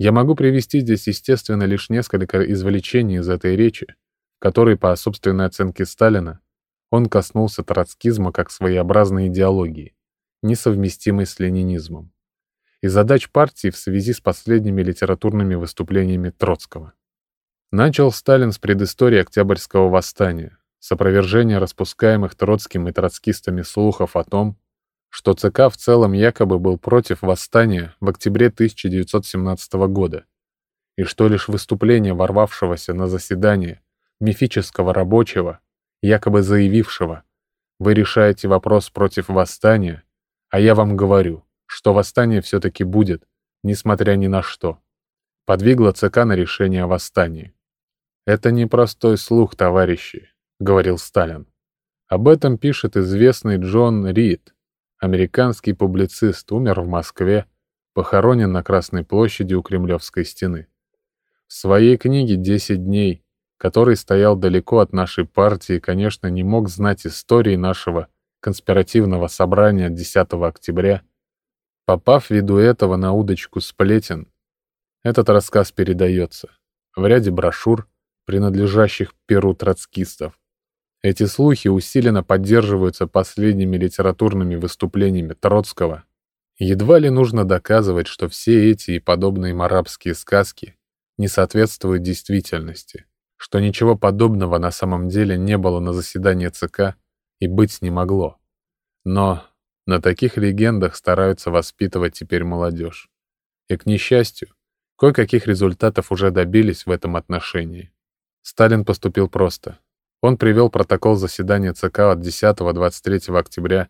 Я могу привести здесь, естественно, лишь несколько извлечений из этой речи, в которой, по собственной оценке Сталина, он коснулся троцкизма как своеобразной идеологии, несовместимой с ленинизмом, и задач партии в связи с последними литературными выступлениями Троцкого. Начал Сталин с предыстории Октябрьского восстания, с опровержения распускаемых Троцким и троцкистами слухов о том, что ЦК в целом якобы был против восстания в октябре 1917 года, и что лишь выступление ворвавшегося на заседание мифического рабочего, якобы заявившего: «Вы решаете вопрос против восстания, а я вам говорю, что восстание все-таки будет, несмотря ни на что», подвигло ЦК на решение о восстании. «Это не простой слух, товарищи», — говорил Сталин. Об этом пишет известный Джон Рид, американский публицист, умер в Москве, похоронен на Красной площади у Кремлевской стены. В своей книге «10 дней», который стоял далеко от нашей партии, конечно, не мог знать истории нашего конспиративного собрания 10 октября, попав ввиду этого на удочку сплетен, этот рассказ передается в ряде брошюр, принадлежащих перу троцкистов. Эти слухи усиленно поддерживаются последними литературными выступлениями Троцкого. Едва ли нужно доказывать, что все эти и подобные им арабские сказки не соответствуют действительности, что ничего подобного на самом деле не было на заседании ЦК и быть не могло. Но на таких легендах стараются воспитывать теперь молодежь. И, к несчастью, кое-каких результатов уже добились в этом отношении. Сталин поступил просто. Он привел протокол заседания ЦК от 10-23 октября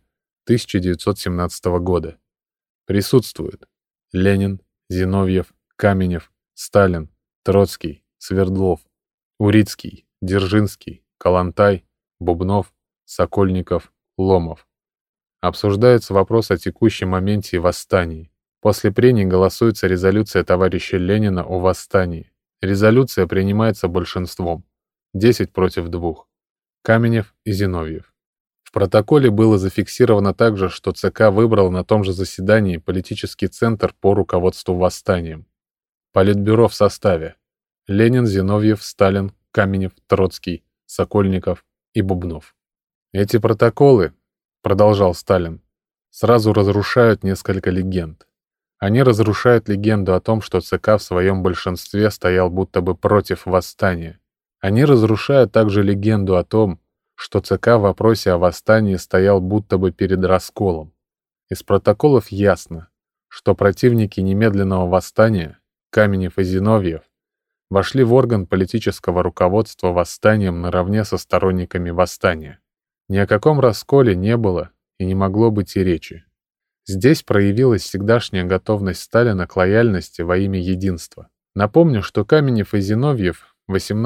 1917 года. Присутствуют Ленин, Зиновьев, Каменев, Сталин, Троцкий, Свердлов, Урицкий, Дзержинский, Калантай, Бубнов, Сокольников, Ломов. Обсуждается вопрос о текущем моменте и восстании. После прений голосуется резолюция товарища Ленина о восстании. Резолюция принимается большинством. 10 против 2. Каменев и Зиновьев. В протоколе было зафиксировано также, что ЦК выбрал на том же заседании политический центр по руководству восстанием. Политбюро в составе: Ленин, Зиновьев, Сталин, Каменев, Троцкий, Сокольников и Бубнов. Эти протоколы, продолжал Сталин, сразу разрушают несколько легенд. Они разрушают легенду о том, что ЦК в своем большинстве стоял будто бы против восстания. Они разрушают также легенду о том, что ЦК в вопросе о восстании стоял будто бы перед расколом. Из протоколов ясно, что противники немедленного восстания, Каменев и Зиновьев, вошли в орган политического руководства восстанием наравне со сторонниками восстания. Ни о каком расколе не было и не могло быть и речи. Здесь проявилась всегдашняя готовность Сталина к лояльности во имя единства. Напомню, что Каменев и Зиновьев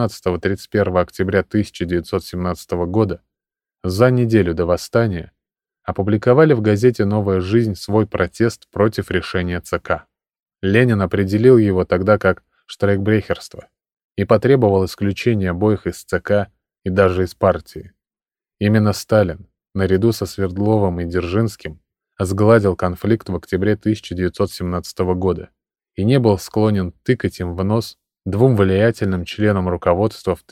18-31 октября 1917 года, за неделю до восстания, опубликовали в газете «Новая жизнь» свой протест против решения ЦК. Ленин определил его тогда как штрейкбрехерство и потребовал исключения обоих из ЦК и даже из партии. Именно Сталин, наряду со Свердловым и Дзержинским, сгладил конфликт в октябре 1917 года и не был склонен тыкать им в нос двум влиятельным членам руководства в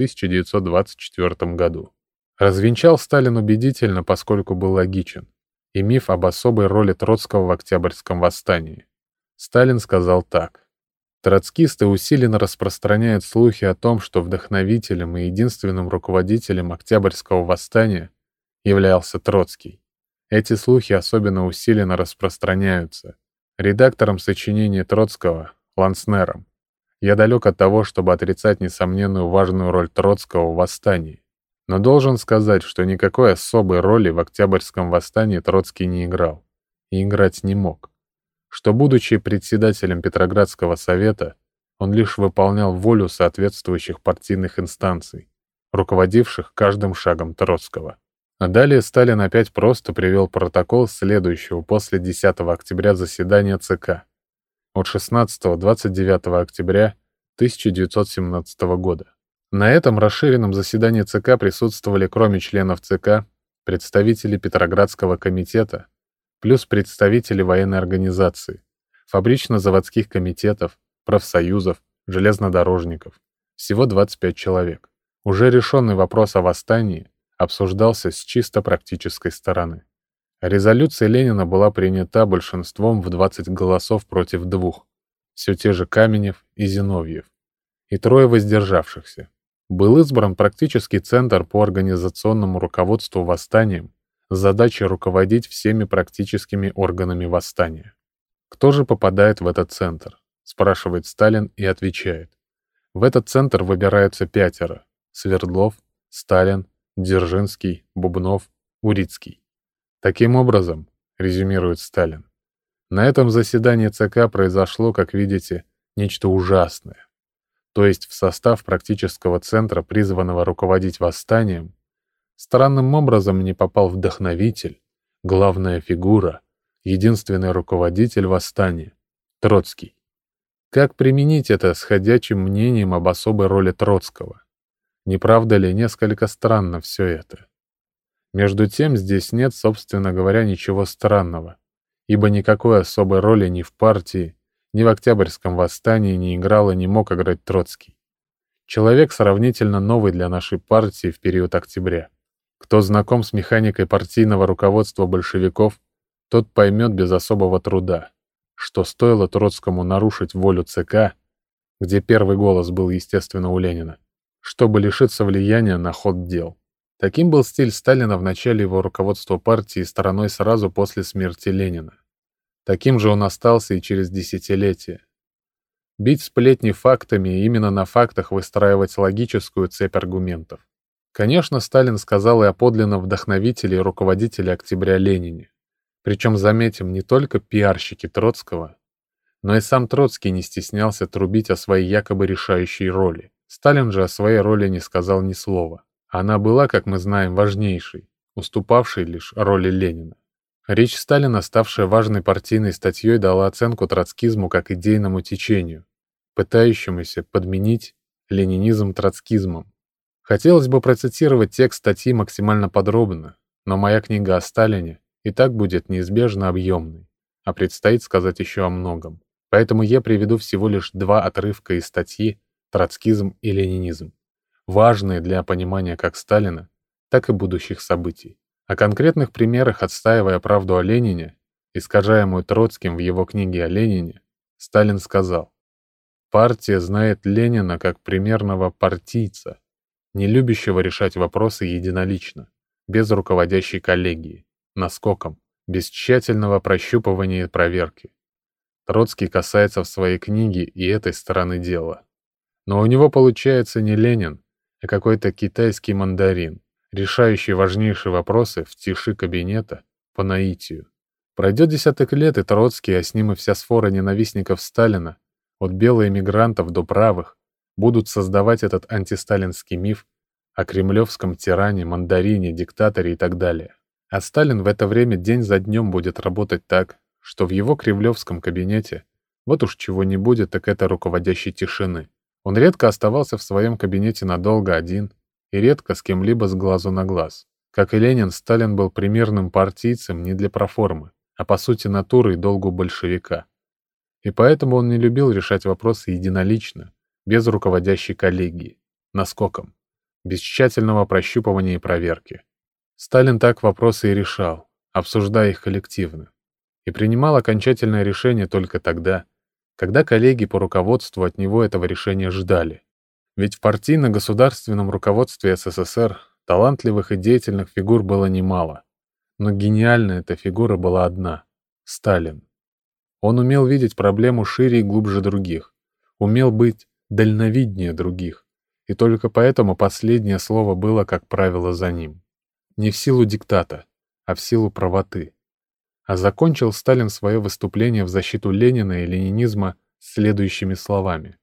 1924 году. Развенчал Сталин убедительно, поскольку был логичен, и миф об особой роли Троцкого в Октябрьском восстании. Сталин сказал так: «Троцкисты усиленно распространяют слухи о том, что вдохновителем и единственным руководителем Октябрьского восстания являлся Троцкий. Эти слухи особенно усиленно распространяются редактором сочинений Троцкого Ланснером. Я далек от того, чтобы отрицать несомненную важную роль Троцкого в восстании. Но должен сказать, что никакой особой роли в Октябрьском восстании Троцкий не играл и играть не мог, что, будучи председателем Петроградского совета, он лишь выполнял волю соответствующих партийных инстанций, руководивших каждым шагом Троцкого». А далее Сталин опять просто привел протокол следующего после 10 октября заседания ЦК от 16-29 октября 1917 года. На этом расширенном заседании ЦК присутствовали, кроме членов ЦК, представители Петроградского комитета, плюс представители военной организации, фабрично-заводских комитетов, профсоюзов, железнодорожников. Всего 25 человек. Уже решенный вопрос о восстании обсуждался с чисто практической стороны. Резолюция Ленина была принята большинством в 20 голосов против 2. Все те же Каменев и Зиновьев. И 3 воздержавшихся. Был избран практический центр по организационному руководству восстанием с задачей руководить всеми практическими органами восстания. Кто же попадает в этот центр? Спрашивает Сталин и отвечает. В этот центр выбираются 5: Свердлов, Сталин, Дзержинский, Бубнов, Урицкий. Таким образом, резюмирует Сталин, на этом заседании ЦК произошло, как видите, нечто ужасное. То есть в состав практического центра, призванного руководить восстанием, странным образом не попал вдохновитель, главная фигура, единственный руководитель восстания — Троцкий. Как применить это с ходячим мнением об особой роли Троцкого? Не правда ли несколько странно все это? Между тем, здесь нет, собственно говоря, ничего странного, ибо никакой особой роли ни в партии, ни в Октябрьском восстании не играл и не мог играть Троцкий. Человек сравнительно новый для нашей партии в период октября. Кто знаком с механикой партийного руководства большевиков, тот поймет без особого труда, что стоило Троцкому нарушить волю ЦК, где первый голос был, естественно, у Ленина, чтобы лишиться влияния на ход дел. Таким был стиль Сталина в начале его руководства партии стороной сразу после смерти Ленина. Таким же он остался и через десятилетия. Бить сплетни фактами и именно на фактах выстраивать логическую цепь аргументов. Конечно, Сталин сказал и о подлинном вдохновителе и руководителе октября Ленине. Причем, заметим, не только пиарщики Троцкого, но и сам Троцкий не стеснялся трубить о своей якобы решающей роли. Сталин же о своей роли не сказал ни слова. Она была, как мы знаем, важнейшей, уступавшей лишь роли Ленина. Речь Сталина, ставшая важной партийной статьей, дала оценку троцкизму как идейному течению, пытающемуся подменить ленинизм троцкизмом. Хотелось бы процитировать текст статьи максимально подробно, но моя книга о Сталине и так будет неизбежно объемной, а предстоит сказать еще о многом. Поэтому я приведу всего лишь 2 отрывка из статьи «Троцкизм и ленинизм», важные для понимания как Сталина, так и будущих событий. О конкретных примерах, отстаивая правду о Ленине, искажаемую Троцким в его книге о Ленине, Сталин сказал: «Партия знает Ленина как примерного партийца, не любящего решать вопросы единолично, без руководящей коллегии, наскоком, без тщательного прощупывания и проверки. Троцкий касается в своей книге и этой стороны дела. Но у него получается не Ленин, а какой-то китайский мандарин, решающий важнейшие вопросы в тиши кабинета по наитию. Пройдет десяток лет, и Троцкий, а с ним и вся сфора ненавистников Сталина, от белоэмигрантов до правых, будут создавать этот антисталинский миф о кремлевском тиране, мандарине, диктаторе и так далее. А Сталин в это время день за днем будет работать так, что в его кремлевском кабинете вот уж чего не будет, так это руководящей тишины. Он редко оставался в своем кабинете надолго один и редко с кем-либо с глазу на глаз. Как и Ленин, Сталин был примерным партийцем не для проформы, а по сути натуры и долгу большевика. И поэтому он не любил решать вопросы единолично, без руководящей коллегии, наскоком, без тщательного прощупывания и проверки. Сталин так вопросы и решал, обсуждая их коллективно, и принимал окончательное решение только тогда, когда коллеги по руководству от него этого решения ждали. Ведь в партийно-государственном руководстве СССР талантливых и деятельных фигур было немало, но гениальная эта фигура была одна — Сталин. Он умел видеть проблему шире и глубже других, умел быть дальновиднее других, и только поэтому последнее слово было, как правило, за ним. Не в силу диктата, а в силу правоты. А закончил Сталин свое выступление в защиту Ленина и ленинизма следующими словами: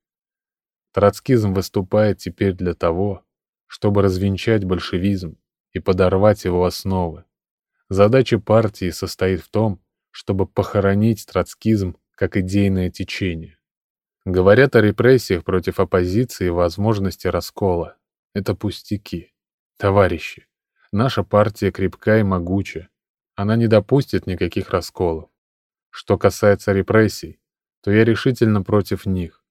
«Троцкизм выступает теперь для того, чтобы развенчать большевизм и подорвать его основы. Задача партии состоит в том, чтобы похоронить троцкизм как идейное течение. Говорят о репрессиях против оппозиции и возможности раскола. Это пустяки. Товарищи, наша партия крепка и могуча. Она не допустит никаких расколов. Что касается репрессий, то я решительно против них.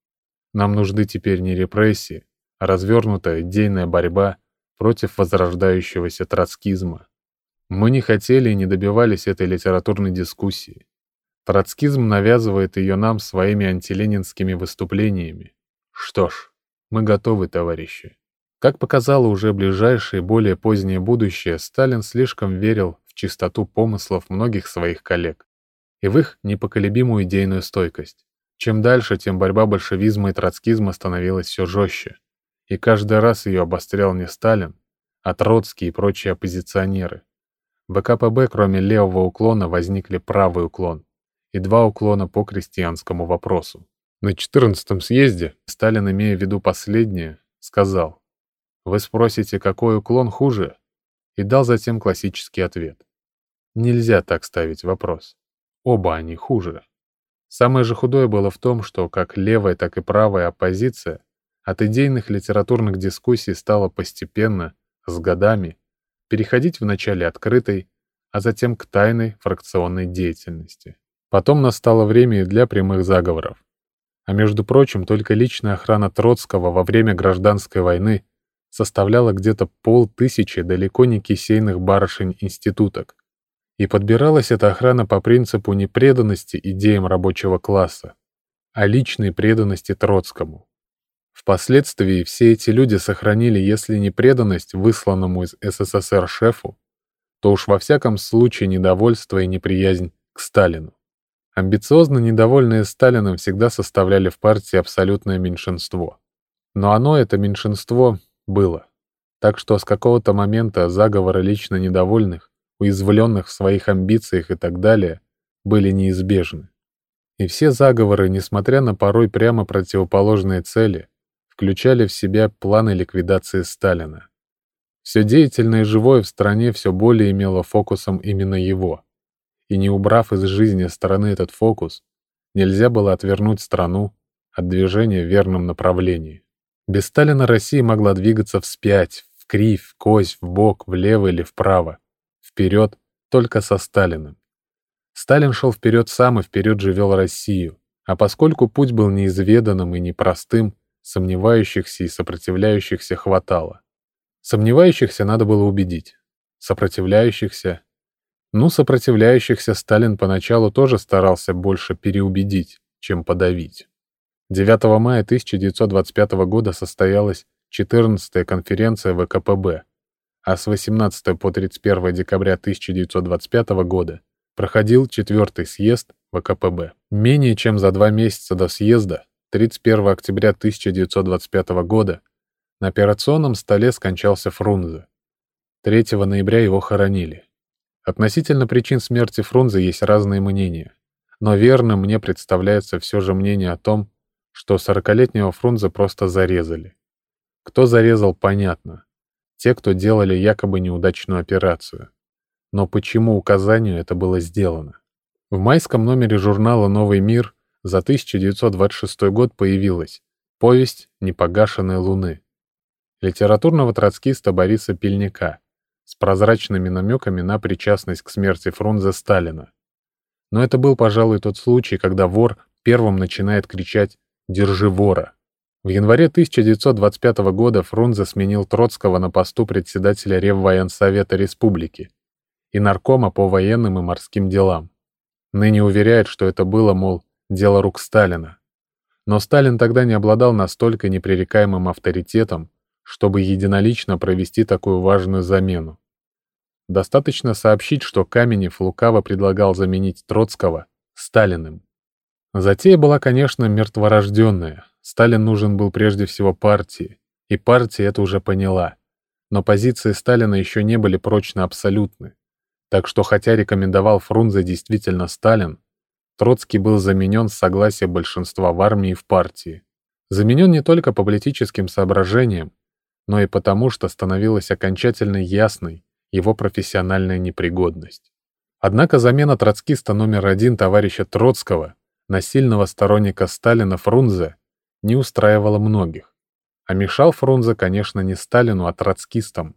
Нам нужны теперь не репрессии, а развернутая идейная борьба против возрождающегося троцкизма. Мы не хотели и не добивались этой литературной дискуссии. Троцкизм навязывает ее нам своими антиленинскими выступлениями. Что ж, мы готовы, товарищи. Как показало уже ближайшее и более позднее будущее, Сталин слишком верил в чистоту помыслов многих своих коллег и в их непоколебимую идейную стойкость. Чем дальше, тем борьба большевизма и троцкизма становилась все жестче, и каждый раз ее обострял не Сталин, а Троцкий и прочие оппозиционеры. В ВКПБ, кроме левого уклона, возникли правый уклон и два уклона по крестьянскому вопросу. На 14-м съезде Сталин, имея в виду последнее, сказал: «Вы спросите, какой уклон хуже?» и дал затем классический ответ. Нельзя так ставить вопрос. Оба они хуже. Самое же худое было в том, что как левая, так и правая оппозиция от идейных литературных дискуссий стала постепенно, с годами, переходить вначале открытой, а затем к тайной фракционной деятельности. Потом настало время и для прямых заговоров. А между прочим, только личная охрана Троцкого во время гражданской войны составляла где-то 500 далеко не кисейных барышень-институток. И подбиралась эта охрана по принципу не преданности идеям рабочего класса, а личной преданности Троцкому. Впоследствии все эти люди сохранили, если не преданность высланному из СССР шефу, то уж во всяком случае недовольство и неприязнь к Сталину. Амбициозно недовольные Сталином всегда составляли в партии абсолютное меньшинство. Но оно, это меньшинство, было. Так что с какого-то момента заговоры лично недовольных, уязвленных в своих амбициях и так далее, были неизбежны. И все заговоры, несмотря на порой прямо противоположные цели, включали в себя планы ликвидации Сталина. Все деятельное и живое в стране все более имело фокусом именно его. И не убрав из жизни стороны этот фокус, нельзя было отвернуть страну от движения в верном направлении. Без Сталина Россия могла двигаться вспять, вкривь, вкось, вбок, влево или вправо. Вперед только со Сталиным. Сталин шел вперед сам и вперед же вел Россию, а поскольку путь был неизведанным и непростым, сомневающихся и сопротивляющихся хватало. Сомневающихся надо было убедить. Сопротивляющихся... сопротивляющихся Сталин поначалу тоже старался больше переубедить, чем подавить. 9 мая 1925 года состоялась 14-я конференция ВКПБ, а с 18 по 31 декабря 1925 года проходил 4-й съезд ВКПБ. Менее чем за 2 месяца до съезда, 31 октября 1925 года, на операционном столе скончался Фрунзе. 3 ноября его хоронили. Относительно причин смерти Фрунзе есть разные мнения, но верным мне представляется все же мнение о том, что 40-летнего Фрунзе просто зарезали. Кто зарезал, понятно. Те, кто делали якобы неудачную операцию. Но почему указанию это было сделано? В майском номере журнала «Новый мир» за 1926 год появилась повесть «Непогашенной луны» литературного троцкиста Бориса Пельника с прозрачными намеками на причастность к смерти Фрунзе Сталина. Но это был, пожалуй, тот случай, когда вор первым начинает кричать «Держи вора!». В январе 1925 года Фрунзе сменил Троцкого на посту председателя Реввоенсовета Республики и наркома по военным и морским делам. Ныне уверяет, что это было, мол, дело рук Сталина. Но Сталин тогда не обладал настолько непререкаемым авторитетом, чтобы единолично провести такую важную замену. Достаточно сообщить, что Каменев лукаво предлагал заменить Троцкого Сталиным. Затея была, конечно, мертворожденная. Сталин нужен был прежде всего партии, и партия это уже поняла. Но позиции Сталина еще не были прочно абсолютны. Так что, хотя рекомендовал Фрунзе действительно Сталин, Троцкий был заменен с согласия большинства в армии и в партии. Заменен не только по политическим соображениям, но и потому, что становилась окончательно ясной его профессиональная непригодность. Однако замена троцкиста номер 1 товарища Троцкого на сильного сторонника Сталина Фрунзе не устраивала многих. А мешал Фрунзе, конечно, не Сталину, а троцкистам.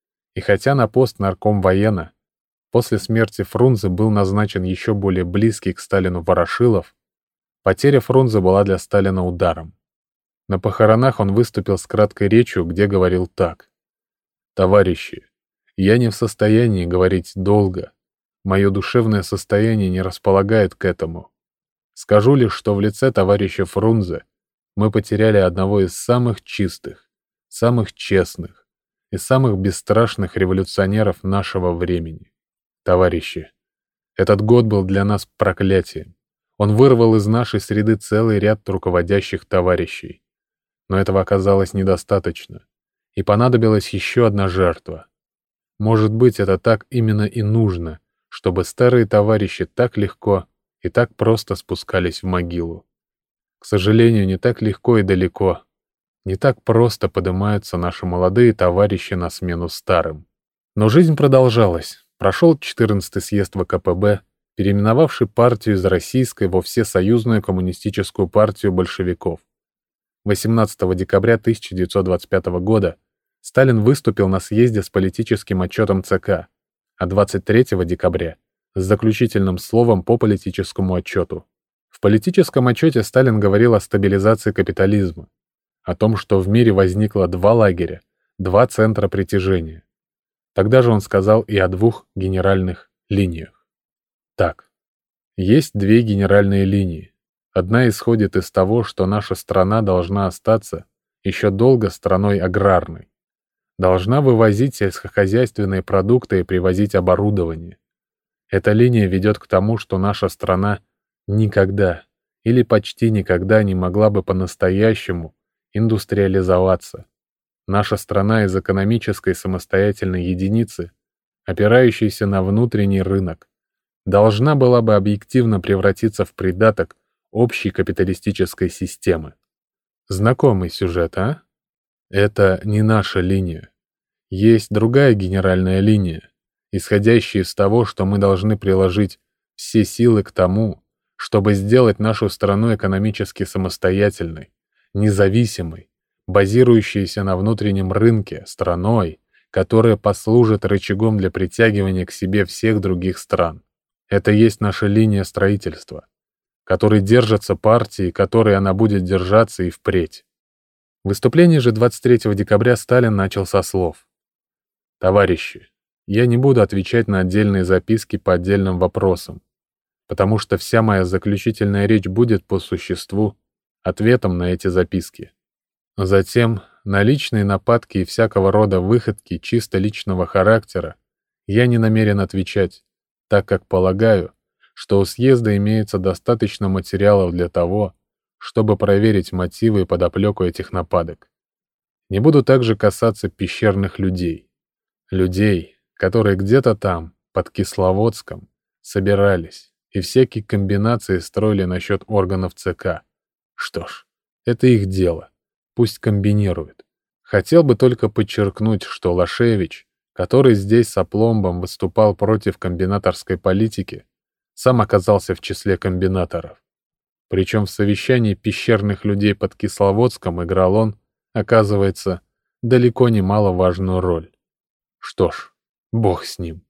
И хотя на пост наркомвоена после смерти Фрунзе был назначен еще более близкий к Сталину Ворошилов, потеря Фрунзе была для Сталина ударом. На похоронах он выступил с краткой речью, где говорил так: «Товарищи, я не в состоянии говорить долго. Мое душевное состояние не располагает к этому. Скажу лишь, что в лице товарища Фрунзе мы потеряли одного из самых чистых, самых честных и самых бесстрашных революционеров нашего времени. Товарищи, этот год был для нас проклятием. Он вырвал из нашей среды целый ряд руководящих товарищей. Но этого оказалось недостаточно, и понадобилась еще одна жертва. Может быть, это так именно и нужно, чтобы старые товарищи так легко и так просто спускались в могилу. К сожалению, не так легко и далеко, не так просто поднимаются наши молодые товарищи на смену старым. Но жизнь продолжалась. Прошел 14-й съезд ВКПБ, переименовавший партию из российской во Всесоюзную коммунистическую партию большевиков. 18 декабря 1925 года Сталин выступил на съезде с политическим отчетом ЦК, а 23 декабря с заключительным словом по политическому отчету. В политическом отчете Сталин говорил о стабилизации капитализма, о том, что в мире возникло два лагеря, два центра притяжения. Тогда же он сказал и о двух генеральных линиях. Так, есть две генеральные линии. Одна исходит из того, что наша страна должна остаться еще долго страной аграрной. Должна вывозить сельскохозяйственные продукты и привозить оборудование. Эта линия ведет к тому, что наша страна никогда или почти никогда не могла бы по-настоящему индустриализоваться. Наша страна из экономической самостоятельной единицы, опирающейся на внутренний рынок, должна была бы объективно превратиться в придаток общей капиталистической системы. Знакомый сюжет, а? Это не наша линия. Есть другая генеральная линия, исходящая из того, что мы должны приложить все силы к тому, чтобы сделать нашу страну экономически самостоятельной, независимой, базирующейся на внутреннем рынке, страной, которая послужит рычагом для притягивания к себе всех других стран. Это есть наша линия строительства, которой держатся партии, которой она будет держаться и впредь. В выступлении же 23 декабря Сталин начал со слов: «Товарищи, я не буду отвечать на отдельные записки по отдельным вопросам, потому что вся моя заключительная речь будет по существу ответом на эти записки. Затем на личные нападки и всякого рода выходки чисто личного характера я не намерен отвечать, так как полагаю, что у съезда имеется достаточно материалов для того, чтобы проверить мотивы и подоплеку этих нападок. Не буду также касаться пещерных людей. Людей, которые где-то там, под Кисловодском, собирались и всякие комбинации строили насчет органов ЦК. Что ж, это их дело. Пусть комбинируют. Хотел бы только подчеркнуть, что Лашевич, который здесь с опломбом выступал против комбинаторской политики, сам оказался в числе комбинаторов. Причем в совещании пещерных людей под Кисловодском играл он, оказывается, далеко не маловажную роль. Что ж, бог с ним.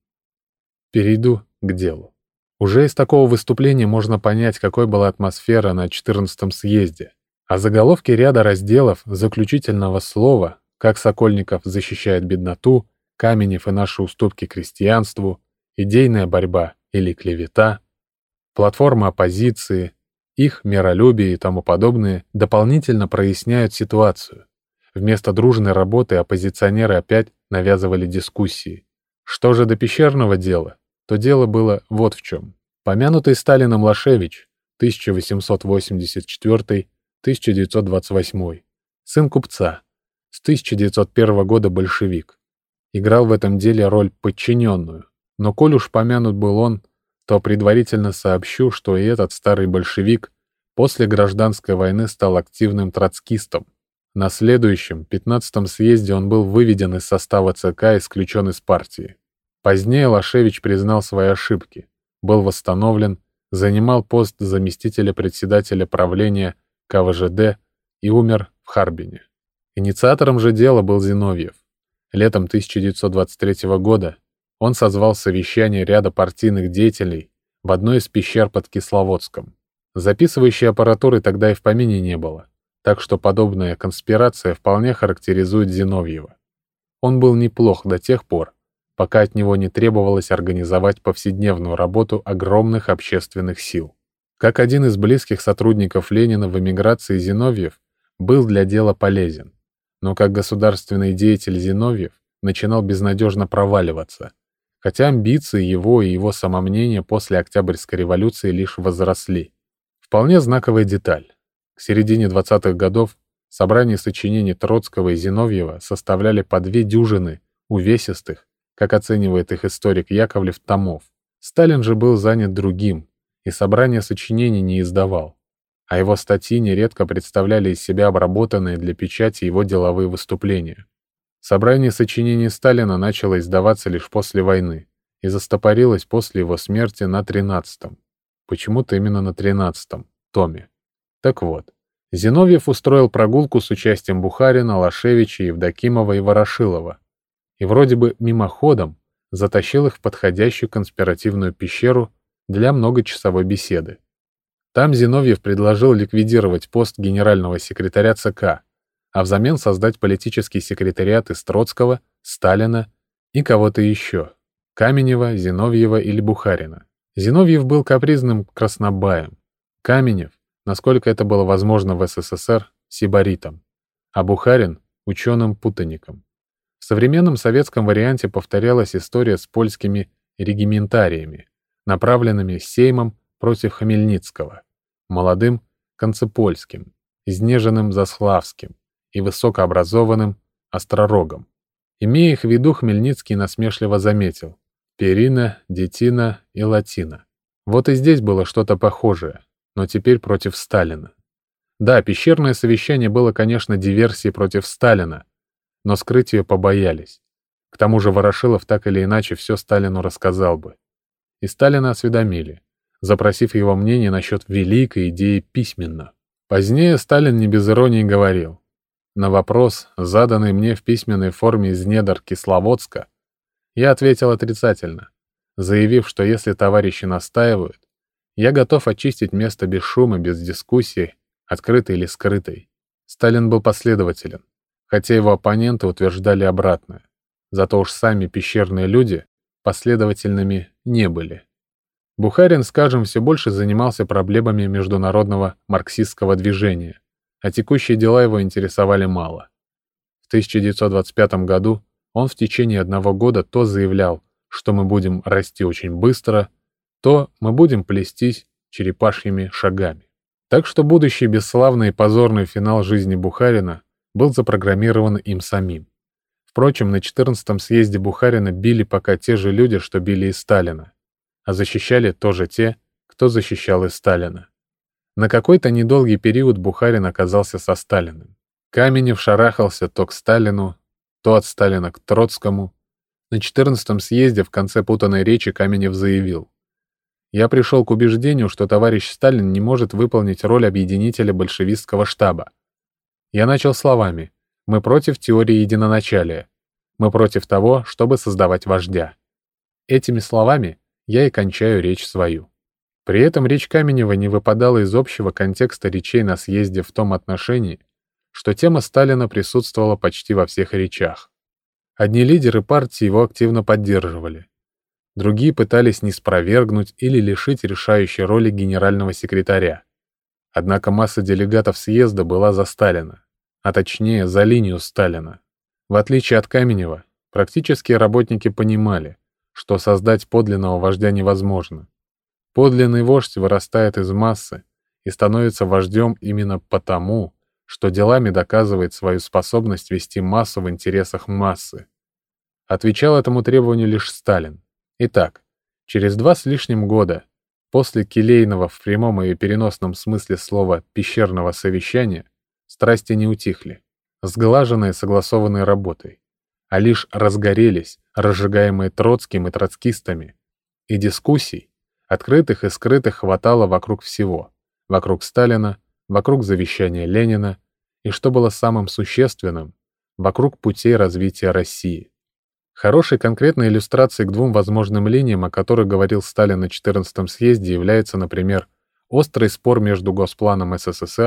Перейду к делу. Уже из такого выступления можно понять, какой была атмосфера на 14-м съезде. А заголовки ряда разделов заключительного слова, как Сокольников защищает бедноту, Каменев и наши уступки крестьянству, идейная борьба или клевета, платформа оппозиции, их миролюбие и тому подобное дополнительно проясняют ситуацию. Вместо дружной работы оппозиционеры опять навязывали дискуссии. Что же до пещерного дела, то дело было вот в чем. Помянутый Сталином Лашевич, 1884-1928, сын купца, с 1901 года большевик, играл в этом деле роль подчиненную, но коль уж помянут был он, то предварительно сообщу, что и этот старый большевик после гражданской войны стал активным троцкистом. На следующем, 15-м съезде он был выведен из состава ЦК и исключен из партии. Позднее Лашевич признал свои ошибки, был восстановлен, занимал пост заместителя председателя правления КВЖД и умер в Харбине. Инициатором же дела был Зиновьев. Летом 1923 года он созвал совещание ряда партийных деятелей в одной из пещер под Кисловодском. Записывающей аппаратуры тогда и в помине не было. Так что подобная конспирация вполне характеризует Зиновьева. Он был неплох до тех пор, пока от него не требовалось организовать повседневную работу огромных общественных сил. Как один из близких сотрудников Ленина в эмиграции, Зиновьев был для дела полезен, но как государственный деятель Зиновьев начинал безнадежно проваливаться, хотя амбиции его и его самомнение после Октябрьской революции лишь возросли. Вполне знаковая деталь. К середине 20-х годов собрания сочинений Троцкого и Зиновьева составляли по 2 дюжины увесистых, как оценивает их историк Яковлев, томов. Сталин же был занят другим, и собрание сочинений не издавал, а его статьи нередко представляли из себя обработанные для печати его деловые выступления. Собрание сочинений Сталина начало издаваться лишь после войны и застопорилось после его смерти на 13-м, почему-то именно на 13-м томе. Так вот, Зиновьев устроил прогулку с участием Бухарина, Лашевича, Евдокимова и Ворошилова, и вроде бы мимоходом затащил их в подходящую конспиративную пещеру для многочасовой беседы. Там Зиновьев предложил ликвидировать пост генерального секретаря ЦК, а взамен создать политический секретариат из Троцкого, Сталина и кого-то еще – Каменева, Зиновьева или Бухарина. Зиновьев был капризным краснобаем, Каменев, насколько это было возможно в СССР, сибаритом, а Бухарин – ученым-путаником. В современном советском варианте повторялась история с польскими региментариями, направленными Сеймом против Хмельницкого, молодым Концепольским, изнеженным Заславским и высокообразованным Остророгом. Имея их в виду, Хмельницкий насмешливо заметил: перина, детина и латина. Вот и здесь было что-то похожее, но теперь против Сталина. Да, пещерное совещание было, конечно, диверсией против Сталина, но скрыть ее побоялись. К тому же Ворошилов так или иначе все Сталину рассказал бы. И Сталина осведомили, запросив его мнение насчет великой идеи письменно. Позднее Сталин не без иронии говорил: на вопрос, заданный мне в письменной форме из недр Кисловодска, я ответил отрицательно, заявив, что если товарищи настаивают, я готов очистить место без шума, без дискуссии, открытой или скрытой. Сталин был последователен, хотя его оппоненты утверждали обратное. Зато уж сами пещерные люди последовательными не были. Бухарин, скажем, все больше занимался проблемами международного марксистского движения, а текущие дела его интересовали мало. В 1925 году он в течение 1 года то заявлял, что мы будем расти очень быстро, то мы будем плестись черепашьими шагами. Так что будущий бесславный и позорный финал жизни Бухарина был запрограммирован им самим. Впрочем, на 14-м съезде Бухарина били пока те же люди, что били и Сталина, а защищали тоже те, кто защищал и Сталина. На какой-то недолгий период Бухарин оказался со Сталиным. Каменев шарахался то к Сталину, то от Сталина к Троцкому. На 14-м съезде в конце путанной речи Каменев заявил: «Я пришел к убеждению, что товарищ Сталин не может выполнить роль объединителя большевистского штаба. Я начал словами: мы против теории единоначалия, мы против того, чтобы создавать вождя. Этими словами я и кончаю речь свою». При этом речь Каменева не выпадала из общего контекста речей на съезде в том отношении, что тема Сталина присутствовала почти во всех речах. Одни лидеры партии его активно поддерживали, другие пытались ниспровергнуть или лишить решающей роли генерального секретаря. Однако масса делегатов съезда была за Сталина, а точнее за линию Сталина. В отличие от Каменева, практические работники понимали, что создать подлинного вождя невозможно. Подлинный вождь вырастает из массы и становится вождем именно потому, что делами доказывает свою способность вести массу в интересах массы. Отвечал этому требованию лишь Сталин. Итак, через 2 с лишним года после келейного в прямом и переносном смысле слова пещерного совещания страсти не утихли, сглаженные согласованной работой, а лишь разгорелись, разжигаемые Троцким и троцкистами, и дискуссий, открытых и скрытых, хватало вокруг всего, вокруг Сталина, вокруг завещания Ленина и, что было самым существенным, вокруг путей развития России. Хорошей конкретной иллюстрацией к 2 возможным линиям, о которых говорил Сталин на 14-м съезде, является, например, острый спор между Госпланом СССР,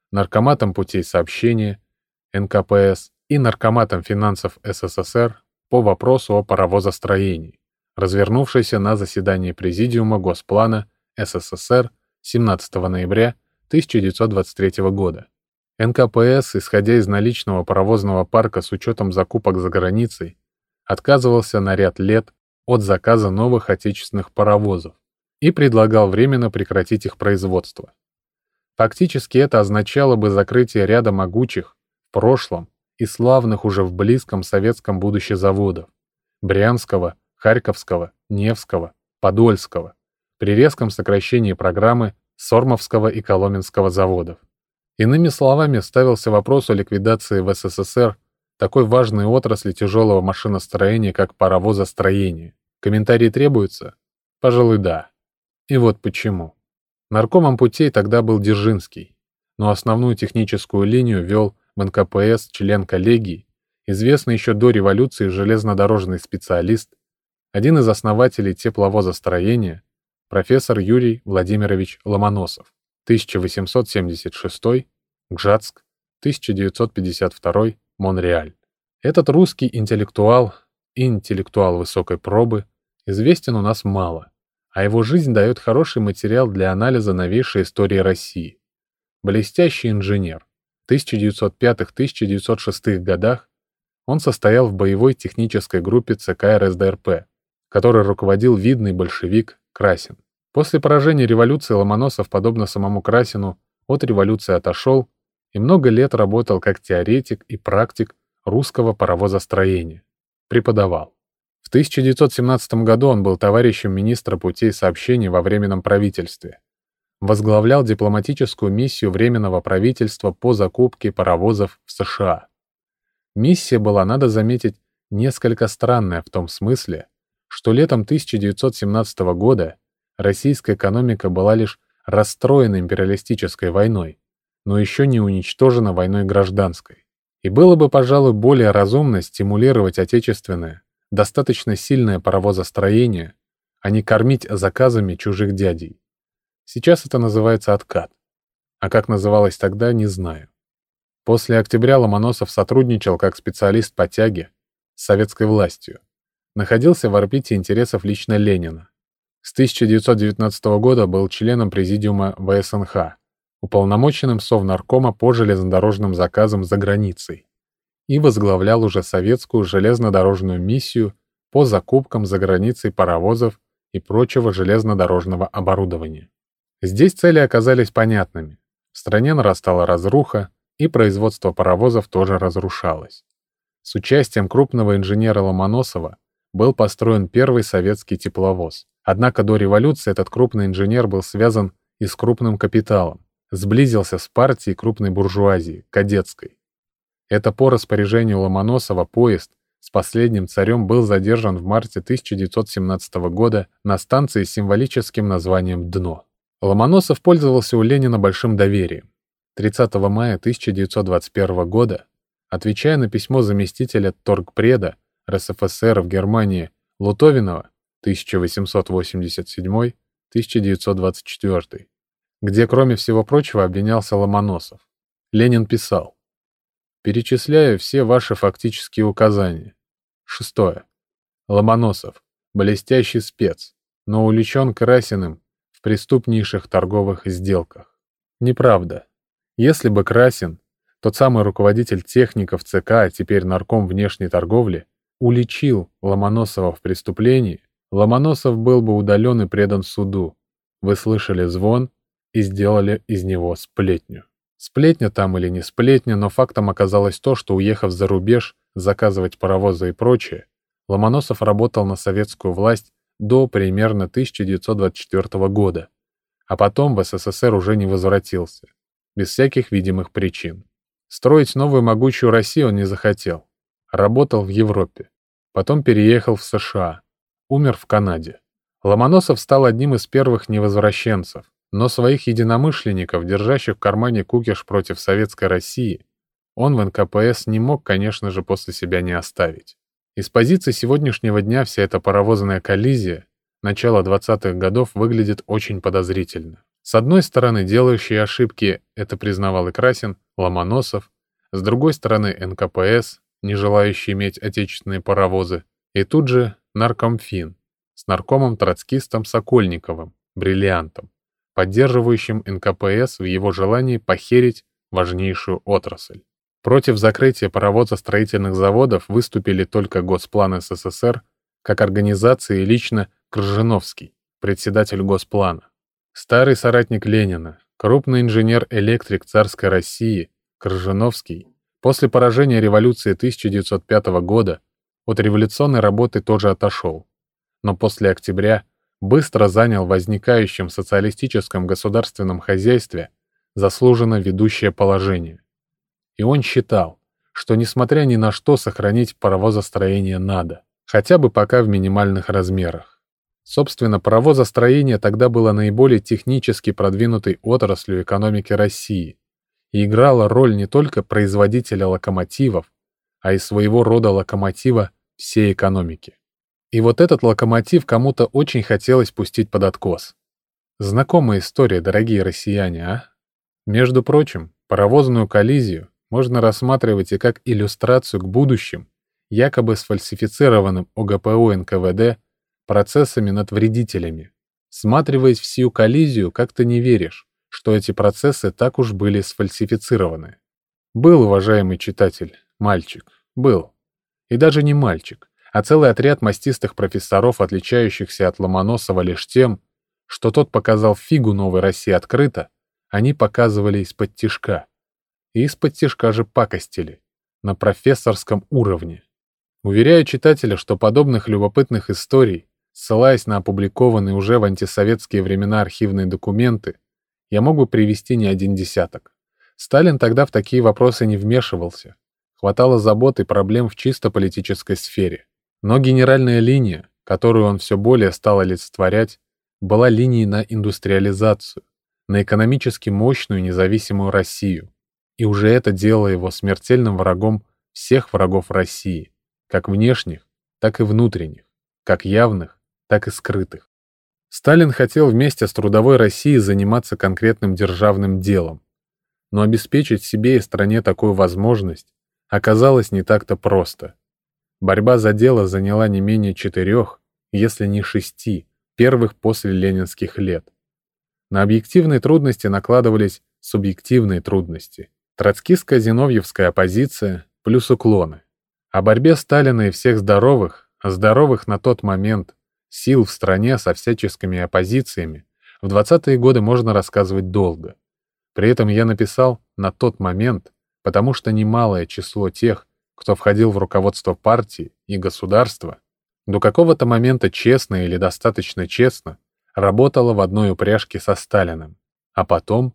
Наркоматом путей сообщения НКПС и Наркоматом финансов СССР по вопросу о паровозостроении, развернувшейся на заседании Президиума Госплана СССР 17 ноября 1923 года. НКПС, исходя из наличного паровозного парка с учетом закупок за границей, отказывался на ряд лет от заказа новых отечественных паровозов и предлагал временно прекратить их производство. Фактически это означало бы закрытие ряда могучих в прошлом и славных уже в близком советском будущем заводов Брянского, Харьковского, Невского, Подольского, при резком сокращении программы Сормовского и Коломенского заводов. Иными словами, ставился вопрос о ликвидации в СССР такой важной отрасли тяжелого машиностроения, как паровозостроение. Комментарии требуются? Пожалуй, да. И вот почему. Наркомом путей тогда был Дзержинский, но основную техническую линию вел в НКПС член коллегии, известный еще до революции железнодорожный специалист, один из основателей тепловозостроения, профессор Юрий Владимирович Ломоносов, 1876, Гжатск, 1952, Монреаль. Этот русский интеллектуал и интеллектуал высокой пробы известен у нас мало, а его жизнь дает хороший материал для анализа новейшей истории России. Блестящий инженер. В 1905-1906 годах он состоял в боевой технической группе ЦК РСДРП, которой руководил видный большевик Красин. После поражения революции Ломоносов, подобно самому Красину, от революции отошел и много лет работал как теоретик и практик русского паровозостроения. Преподавал. В 1917 году он был товарищем министра путей сообщения во Временном правительстве. Возглавлял дипломатическую миссию Временного правительства по закупке паровозов в США. Миссия была, надо заметить, несколько странная в том смысле, что летом 1917 года российская экономика была лишь расстроена империалистической войной, но еще не уничтожена войной гражданской. И было бы, пожалуй, более разумно стимулировать отечественное, достаточно сильное паровозостроение, а не кормить заказами чужих дядей. Сейчас это называется откат. А как называлось тогда, не знаю. После октября Ломоносов сотрудничал как специалист по тяге с советской властью. Находился в орбите интересов лично Ленина. С 1919 года был членом Президиума ВСНХ, уполномоченным Совнаркома по железнодорожным заказам за границей, и возглавлял уже советскую железнодорожную миссию по закупкам за границей паровозов и прочего железнодорожного оборудования. Здесь цели оказались понятными. В стране нарастала разруха, и производство паровозов тоже разрушалось. С участием крупного инженера Ломоносова был построен первый советский тепловоз. Однако до революции этот крупный инженер был связан и с крупным капиталом, сблизился с партией крупной буржуазии, кадетской. Это по распоряжению Ломоносова поезд с последним царем был задержан в марте 1917 года на станции с символическим названием «Дно». Ломоносов пользовался у Ленина большим доверием. 30 мая 1921 года, отвечая на письмо заместителя торгпреда РСФСР в Германии Лутовинова 1887-1924, где, кроме всего прочего, обвинялся Ломоносов, Ленин писал: «Перечисляю все ваши фактические указания. 6. Ломоносов, блестящий спец, но увлечен Красиным в преступнейших торговых сделках. Неправда. Если бы Красин, тот самый руководитель техников ЦК, а теперь нарком внешней торговли, уличил Ломоносова в преступлении, Ломоносов был бы удален и предан суду. Вы слышали звон и сделали из него сплетню». Сплетня там или не сплетня, но фактом оказалось то, что, уехав за рубеж заказывать паровозы и прочее, Ломоносов работал на советскую власть до примерно 1924 года, а потом в СССР уже не возвратился, без всяких видимых причин. Строить новую могучую Россию он не захотел. Работал в Европе, потом переехал в США, умер в Канаде. Ломоносов стал одним из первых невозвращенцев, но своих единомышленников, держащих в кармане кукиш против советской России, он в НКПС не мог, конечно же, после себя не оставить. Из позиции сегодняшнего дня вся эта паровозная коллизия начала 20-х годов выглядит очень подозрительно. С одной стороны, делающие ошибки, это признавал и Красин, Ломоносов, с другой стороны, НКПС, не желающий иметь отечественные паровозы, и тут же Наркомфин с наркомом-троцкистом Сокольниковым, бриллиантом, поддерживающим НКПС в его желании похерить важнейшую отрасль. Против закрытия паровозостроительных заводов выступили только Госплан СССР, как организация, и лично Кржиновский, председатель Госплана. Старый соратник Ленина, крупный инженер-электрик царской России, Кржиновский, после поражения революции 1905 года от революционной работы тоже отошел, но после октября быстро занял в возникающем социалистическом государственном хозяйстве заслуженно ведущее положение. И он считал, что несмотря ни на что сохранить паровозостроение надо, хотя бы пока в минимальных размерах. Собственно, паровозостроение тогда было наиболее технически продвинутой отраслью экономики России и играло роль не только производителя локомотивов, а и своего рода локомотива всей экономики. И вот этот локомотив кому-то очень хотелось пустить под откос. Знакомая история, дорогие россияне, а? Между прочим, паровозную коллизию можно рассматривать и как иллюстрацию к будущим, якобы сфальсифицированным ОГПУ НКВД процессами над вредителями. Всматриваясь в сию коллизию, как-то не веришь, что эти процессы так уж были сфальсифицированы. Был, уважаемый читатель, мальчик, был. И даже не мальчик, а целый отряд мастистых профессоров, отличающихся от Ломоносова лишь тем, что тот показал фигу новой России открыто, они показывали из-под тишка. И из-под тишка же пакостили, на профессорском уровне. Уверяю читателя, что подобных любопытных историй, ссылаясь на опубликованные уже в антисоветские времена архивные документы, я мог бы привести не один десяток. Сталин тогда в такие вопросы не вмешивался. Хватало забот и проблем в чисто политической сфере. Но генеральная линия, которую он все более стал олицетворять, была линией на индустриализацию, на экономически мощную независимую Россию. И уже это делало его смертельным врагом всех врагов России, как внешних, так и внутренних, как явных, так и скрытых. Сталин хотел вместе с трудовой Россией заниматься конкретным державным делом, но обеспечить себе и стране такую возможность оказалось не так-то просто. Борьба за дело заняла не менее 4, если не 6, первых после ленинских лет. На объективные трудности накладывались субъективные трудности. Троцкистская зиновьевская оппозиция плюс уклоны. О борьбе Сталина и всех здоровых на тот момент, сил в стране со всяческими оппозициями в 20-е годы можно рассказывать долго. При этом я написал «на тот момент», потому что немалое число тех, кто входил в руководство партии и государства, до какого-то момента честно или достаточно честно работало в одной упряжке со Сталиным. А потом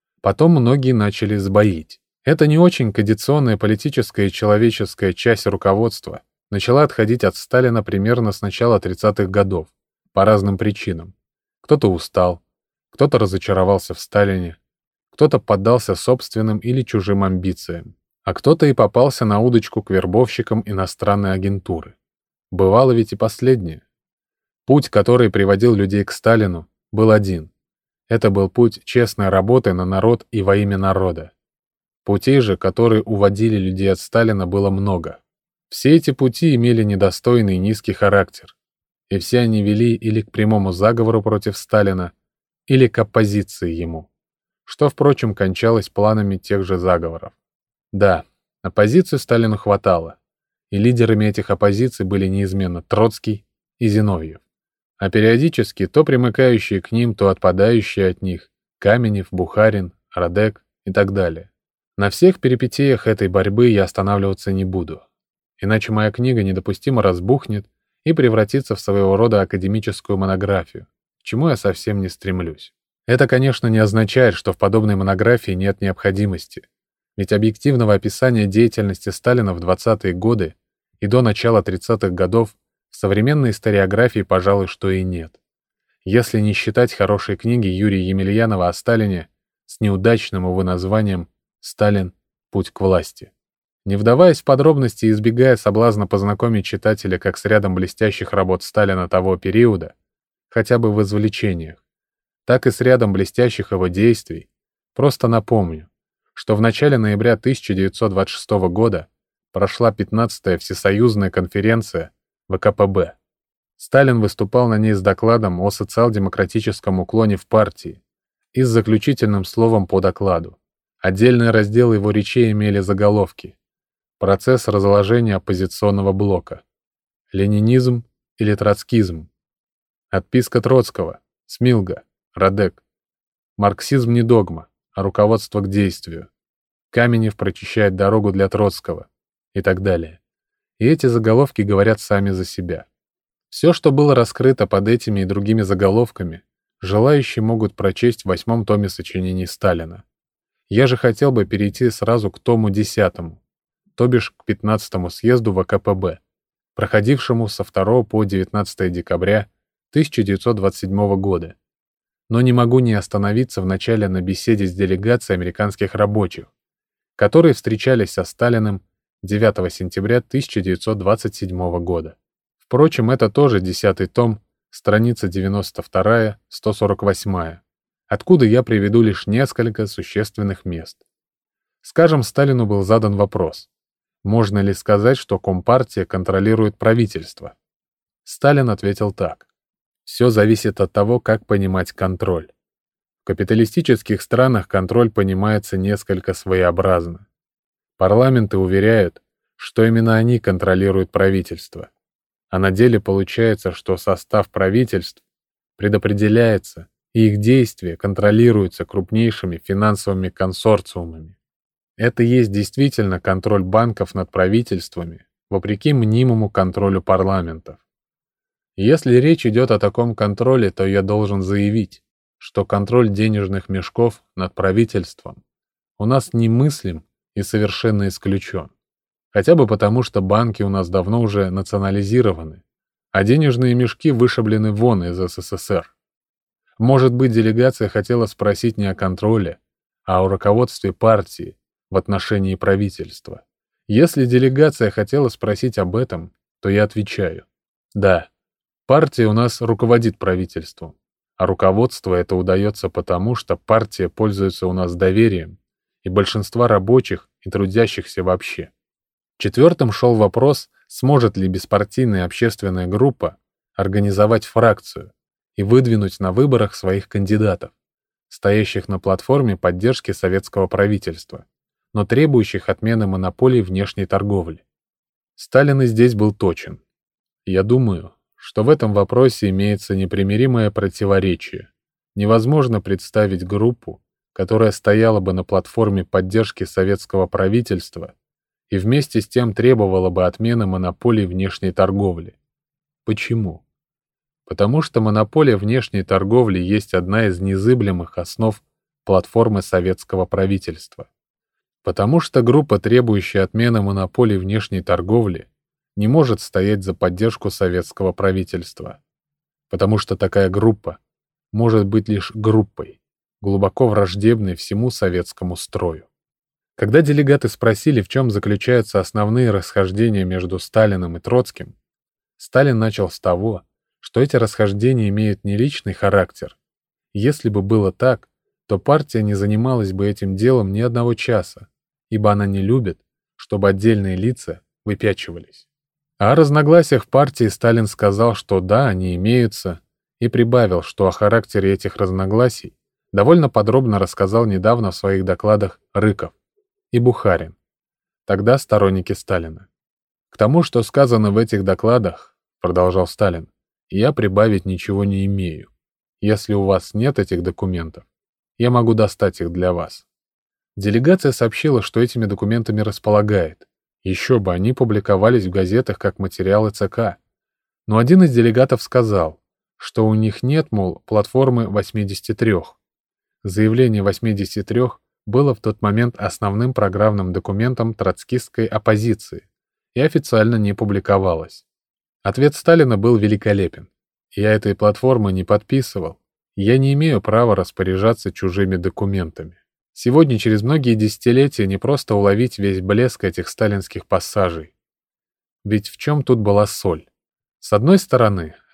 многие начали сбоить. Это не очень кодиционная политическая и человеческая часть руководства начала отходить от Сталина примерно с начала 30-х годов, по разным причинам. Кто-то устал, кто-то разочаровался в Сталине, кто-то поддался собственным или чужим амбициям, а кто-то и попался на удочку к вербовщикам иностранной агентуры. Бывало ведь и последнее. Путь, который приводил людей к Сталину, был один. Это был путь честной работы на народ и во имя народа. Путей же, которые уводили людей от Сталина, было много. Все эти пути имели недостойный и низкий характер, и все они вели или к прямому заговору против Сталина, или к оппозиции ему, что, впрочем, кончалось планами тех же заговоров. Да, оппозицию Сталину хватало, и лидерами этих оппозиций были неизменно Троцкий и Зиновьев, а периодически то примыкающие к ним, то отпадающие от них Каменев, Бухарин, Радек и так далее. На всех перипетиях этой борьбы я останавливаться не буду, иначе моя книга недопустимо разбухнет и превратится в своего рода академическую монографию, к чему я совсем не стремлюсь. Это, конечно, не означает, что в подобной монографии нет необходимости, ведь объективного описания деятельности Сталина в 20-е годы и до начала 30-х годов в современной историографии, пожалуй, что и нет. Если не считать хорошей книги Юрия Емельянова о Сталине с неудачным, увы, названием «Сталин. Путь к власти». Не вдаваясь в подробности и избегая соблазна познакомить читателя как с рядом блестящих работ Сталина того периода, хотя бы в извлечениях, так и с рядом блестящих его действий. Просто напомню, что в начале ноября 1926 года прошла 15-я Всесоюзная конференция ВКПБ. Сталин выступал на ней с докладом о социал-демократическом уклоне в партии и с заключительным словом по докладу. Отдельные разделы его речей имели заголовки: «Процесс разложения оппозиционного блока», «Ленинизм или троцкизм», «Отписка Троцкого», «Смилга», «Радек», «Марксизм не догма, а руководство к действию», «Каменев прочищает дорогу для Троцкого» и так далее. И эти заголовки говорят сами за себя. Все, что было раскрыто под этими и другими заголовками, желающие могут прочесть в 8-м томе сочинений Сталина. Я же хотел бы перейти сразу к тому 10-му, то бишь к 15-му съезду ВКПБ, проходившему со 2 по 19 декабря 1927 года. Но не могу не остановиться вначале на беседе с делегацией американских рабочих, которые встречались со Сталиным 9 сентября 1927 года. Впрочем, это тоже 10-й том, страница 92-148, откуда я приведу лишь несколько существенных мест. Скажем, Сталину был задан вопрос: можно ли сказать, что Компартия контролирует правительство? Сталин ответил так: все зависит от того, как понимать контроль. В капиталистических странах контроль понимается несколько своеобразно. Парламенты уверяют, что именно они контролируют правительство. А на деле получается, что состав правительств предопределяется, и их действия контролируются крупнейшими финансовыми консорциумами. Это есть действительно контроль банков над правительствами, вопреки мнимому контролю парламентов. Если речь идет о таком контроле, то я должен заявить, что контроль денежных мешков над правительством у нас немыслим и совершенно исключен. Хотя бы потому, что банки у нас давно уже национализированы, а денежные мешки вышиблены вон из СССР. Может быть, делегация хотела спросить не о контроле, а о руководстве партии в отношении правительства. Если делегация хотела спросить об этом, то я отвечаю: да, партия у нас руководит правительством, а руководство это удается потому, что партия пользуется у нас доверием и большинства рабочих и трудящихся вообще. Четвертым шел вопрос, сможет ли беспартийная общественная группа организовать фракцию и выдвинуть на выборах своих кандидатов, стоящих на платформе поддержки советского правительства, но требующих отмены монополий внешней торговли. Сталин и здесь был точен. Я думаю, что в этом вопросе имеется непримиримое противоречие. Невозможно представить группу, которая стояла бы на платформе поддержки советского правительства и вместе с тем требовала бы отмены монополий внешней торговли. Почему? Потому что монополия внешней торговли есть одна из незыблемых основ платформы советского правительства. Потому что группа, требующая отмены монополий внешней торговли, не может стоять за поддержку советского правительства. Потому что такая группа может быть лишь группой, глубоко враждебной всему советскому строю. Когда делегаты спросили, в чем заключаются основные расхождения между Сталиным и Троцким, Сталин начал с того, что эти расхождения имеют не личный характер. Если бы было так, то партия не занималась бы этим делом ни одного часа, ибо она не любит, чтобы отдельные лица выпячивались. А о разногласиях в партии Сталин сказал, что да, они имеются, и прибавил, что о характере этих разногласий довольно подробно рассказал недавно в своих докладах Рыков и Бухарин, тогда сторонники Сталина. К тому, что сказано в этих докладах, продолжал Сталин, я прибавить ничего не имею. Если у вас нет этих документов, я могу достать их для вас. Делегация сообщила, что этими документами располагает. Еще бы, они публиковались в газетах как материалы ЦК. Но один из делегатов сказал, что у них нет, мол, платформы 83. Заявление 83 было в тот момент основным программным документом троцкистской оппозиции и официально не публиковалось. Ответ Сталина был великолепен. Я этой платформы не подписывал. Я не имею права распоряжаться чужими документами. Сегодня, через многие десятилетия, не просто уловить весь блеск этих сталинских пассажей. Ведь в чем тут была соль? С одной стороны,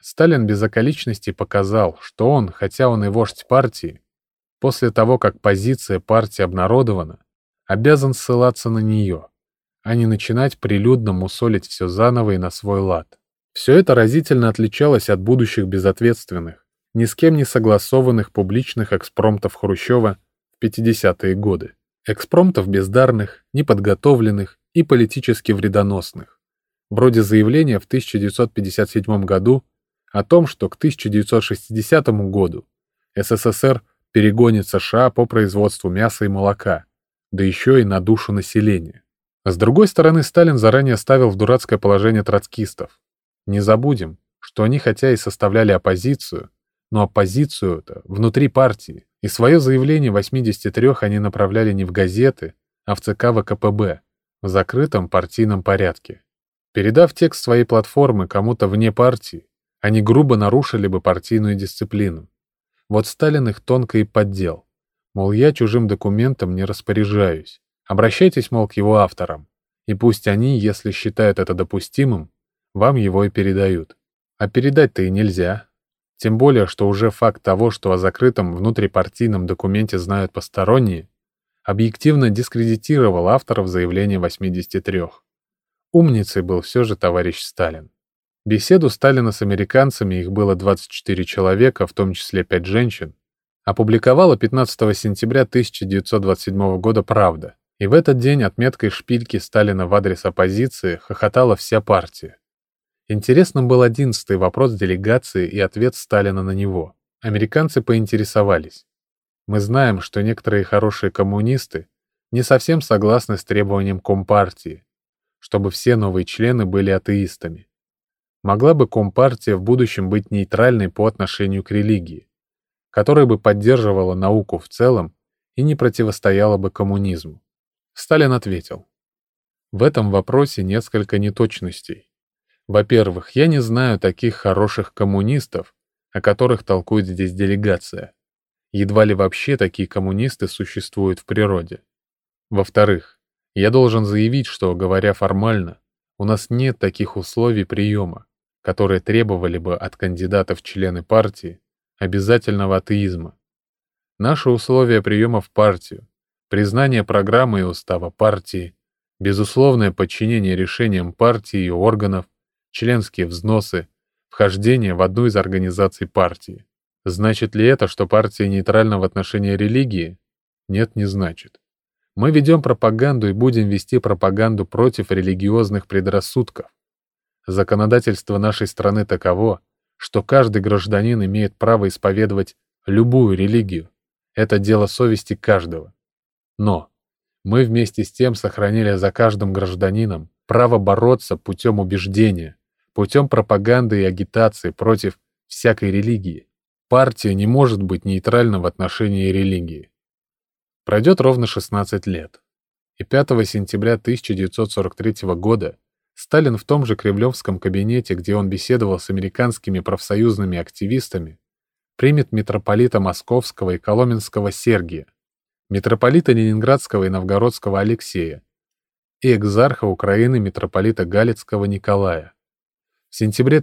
Сталин без околичностей показал, что он, хотя он и вождь партии, после того, как позиция партии обнародована, обязан ссылаться на нее, а не начинать прилюдно мусолить все заново и на свой лад. Все это разительно отличалось от будущих безответственных, ни с кем не согласованных публичных экспромтов Хрущева в 50-е годы. Экспромтов бездарных, неподготовленных и политически вредоносных, вроде заявления в 1957 году о том, что к 1960 году СССР перегонит США по производству мяса и молока, да еще и на душу населения. С другой стороны, Сталин заранее ставил в дурацкое положение троцкистов. Не забудем, что они хотя и составляли оппозицию, но оппозицию-то внутри партии, и свое заявление 83 они направляли не в газеты, а в ЦК ВКПБ, в закрытом партийном порядке. Передав текст своей платформы кому-то вне партии, они грубо нарушили бы партийную дисциплину. Вот Сталин их тонко и поддел. Мол, я чужим документом не распоряжаюсь. Обращайтесь, мол, к его авторам. И пусть они, если считают это допустимым, вам его и передают. А передать-то и нельзя. Тем более, что уже факт того, что о закрытом внутрипартийном документе знают посторонние, объективно дискредитировал авторов заявления 83. Умницей был все же товарищ Сталин. Беседу Сталина с американцами, их было 24 человека, в том числе 5 женщин, опубликовала 15 сентября 1927 года «Правда». И в этот день отметкой шпильки Сталина в адрес оппозиции хохотала вся партия. Интересным был 11-й вопрос делегации и ответ Сталина на него. Американцы поинтересовались. Мы знаем, что некоторые хорошие коммунисты не совсем согласны с требованием Компартии, чтобы все новые члены были атеистами. Могла бы Компартия в будущем быть нейтральной по отношению к религии, которая бы поддерживала науку в целом и не противостояла бы коммунизму? Сталин ответил: в этом вопросе несколько неточностей. Во-первых, я не знаю таких хороших коммунистов, о которых толкует здесь делегация. Едва ли вообще такие коммунисты существуют в природе. Во-вторых, я должен заявить, что, говоря формально, у нас нет таких условий приема, которые требовали бы от кандидатов в члены партии обязательного атеизма. Наши условия приема в партию, признание программы и устава партии, безусловное подчинение решениям партии и органов, членские взносы, вхождение в одну из организаций партии. Значит ли это, что партия нейтральна в отношении религии? Нет, не значит. Мы ведем пропаганду и будем вести пропаганду против религиозных предрассудков. Законодательство нашей страны таково, что каждый гражданин имеет право исповедовать любую религию. Это дело совести каждого. Но мы вместе с тем сохранили за каждым гражданином право бороться путем убеждения, путем пропаганды и агитации против всякой религии. Партия не может быть нейтральна в отношении религии. Пройдет ровно 16 лет. И 5 сентября 1943 года Сталин в том же кремлевском кабинете, где он беседовал с американскими профсоюзными активистами, примет митрополита Московского и Коломенского Сергия, митрополита Ленинградского и Новгородского Алексея и экзарха Украины митрополита Галицкого Николая. В сентябре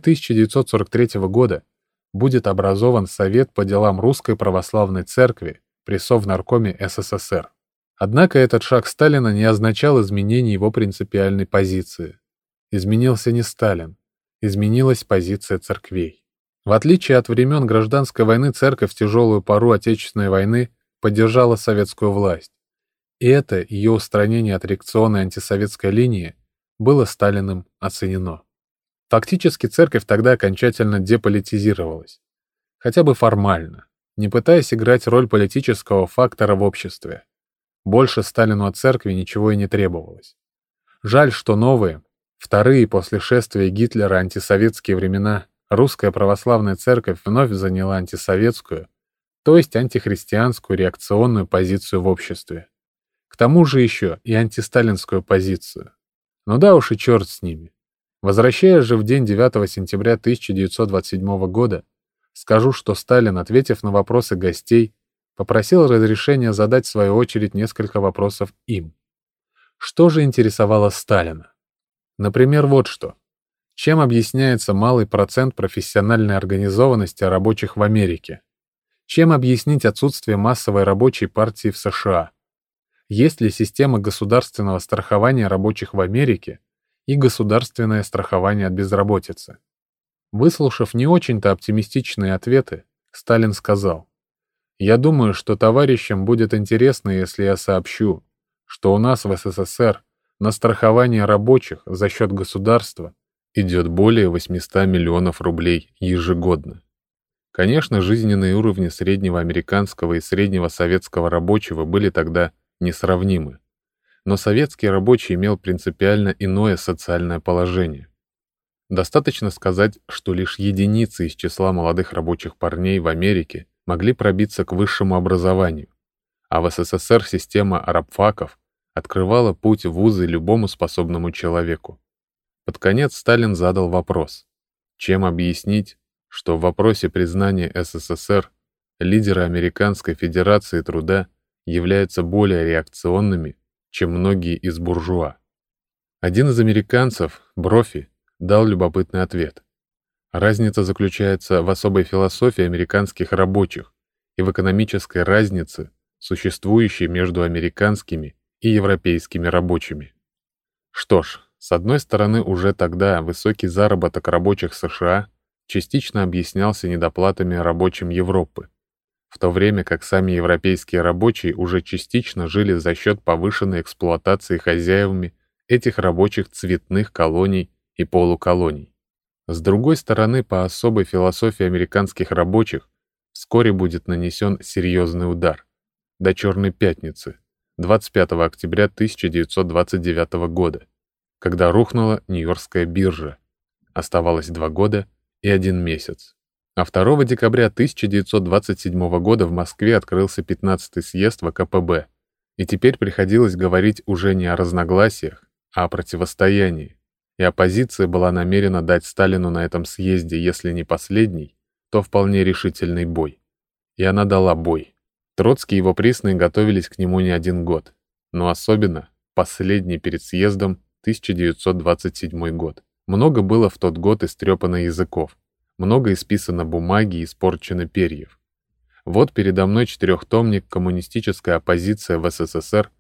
1943 года будет образован Совет по делам Русской Православной Церкви при Совнаркоме СССР. Однако этот шаг Сталина не означал изменения его принципиальной позиции. Изменился не Сталин, изменилась позиция церквей. В отличие от времен гражданской войны, церковь в тяжелую пору Отечественной войны поддержала советскую власть. И это ее устранение от реакционной антисоветской линии было Сталиным оценено. Фактически церковь тогда окончательно деполитизировалась. Хотя бы формально, не пытаясь играть роль политического фактора в обществе. Больше Сталину от церкви ничего и не требовалось. Жаль, что новые, вторые после шествия Гитлера антисоветские времена, Русская Православная Церковь вновь заняла антисоветскую, то есть антихристианскую реакционную позицию в обществе. К тому же еще и антисталинскую позицию. Ну да уж и черт с ними. Возвращаясь же в день 9 сентября 1927 года, скажу, что Сталин, ответив на вопросы гостей, попросил разрешения задать в свою очередь несколько вопросов им. Что же интересовало Сталина? Например, вот что. Чем объясняется малый процент профессиональной организованности рабочих в Америке? Чем объяснить отсутствие массовой рабочей партии в США? Есть ли система государственного страхования рабочих в Америке и государственное страхование от безработицы? Выслушав не очень-то оптимистичные ответы, Сталин сказал: «Я думаю, что товарищам будет интересно, если я сообщу, что у нас в СССР на страхование рабочих за счет государства идет более 800 миллионов рублей ежегодно». Конечно, жизненные уровни среднего американского и среднего советского рабочего были тогда несравнимы, но советский рабочий имел принципиально иное социальное положение. Достаточно сказать, что лишь единицы из числа молодых рабочих парней в Америке могли пробиться к высшему образованию, а в СССР система рабфаков открывала путь в вузы любому способному человеку. Под конец Сталин задал вопрос: чем объяснить, что в вопросе признания СССР лидеры Американской Федерации Труда являются более реакционными, чем многие из буржуа? Один из американцев, Брофи, дал любопытный ответ. Разница заключается в особой философии американских рабочих и в экономической разнице, существующей между американскими и европейскими рабочими. Что ж, с одной стороны, уже тогда высокий заработок рабочих США частично объяснялся недоплатами рабочим Европы, в то время как сами европейские рабочие уже частично жили за счет повышенной эксплуатации хозяевами этих рабочих цветных колоний и полуколоний. С другой стороны, по особой философии американских рабочих вскоре будет нанесен серьезный удар. До Черной пятницы, 25 октября 1929 года, когда рухнула Нью-Йоркская биржа. Оставалось 2 года и 1 месяц. А 2 декабря 1927 года в Москве открылся 15-й съезд ВКПБ, и теперь приходилось говорить уже не о разногласиях, а о противостоянии. И оппозиция была намерена дать Сталину на этом съезде, если не последний, то вполне решительный бой. И она дала бой. Троцкий и его присные готовились к нему не 1 год, но особенно последний перед съездом 1927 год. Много было в тот год истрепано языков, много исписано бумаги и испорчено перьев. Вот передо мной 4-томник «Коммунистическая оппозиция в СССР